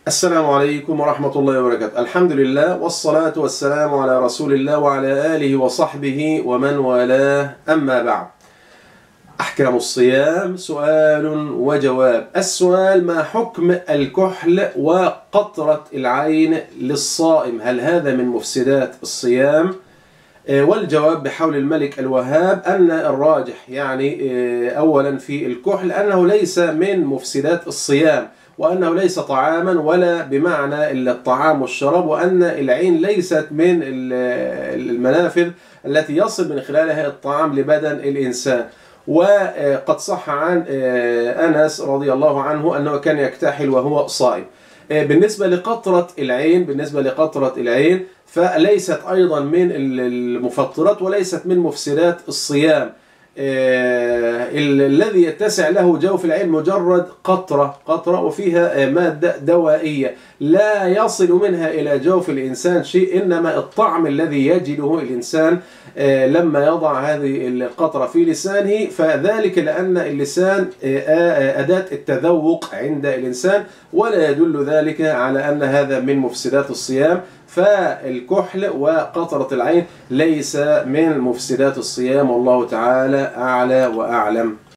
السلام عليكم ورحمة الله وبركاته. الحمد لله والصلاة والسلام على رسول الله وعلى آله وصحبه ومن والاه، أما بعد. أحكام الصيام سؤال وجواب. السؤال: ما حكم الكحل وقطرة العين للصائم؟ هل هذا من مفسدات الصيام؟ والجواب بحول الملك الوهاب أن الراجح أولا في الكحل أنه ليس من مفسدات الصيام، وأنه ليس طعاما ولا بمعنى الطعام والشراب، وأن العين ليست من المنافذ التي يصل من خلالها الطعام لبدن الإنسان. وقد صح عن أنس رضي الله عنه أنه كان يكتحل وهو صائم. بالنسبة لقطرة العين فليست أيضا من المفطرات وليست من مفسدات الصيام. الذي يتسع له جوف العين مجرد قطرة وفيها مادة دوائية لا يصل منها إلى جوف الإنسان شيء، إنما الطعم الذي يجده الإنسان لما يضع هذه القطرة في لسانه، فذلك لأن اللسان أداة التذوق عند الإنسان، ولا يدل ذلك على أن هذا من مفسدات الصيام. فالكحل وقطرة العين ليس من مفسدات الصيام، والله تعالى أعلى وأعلم.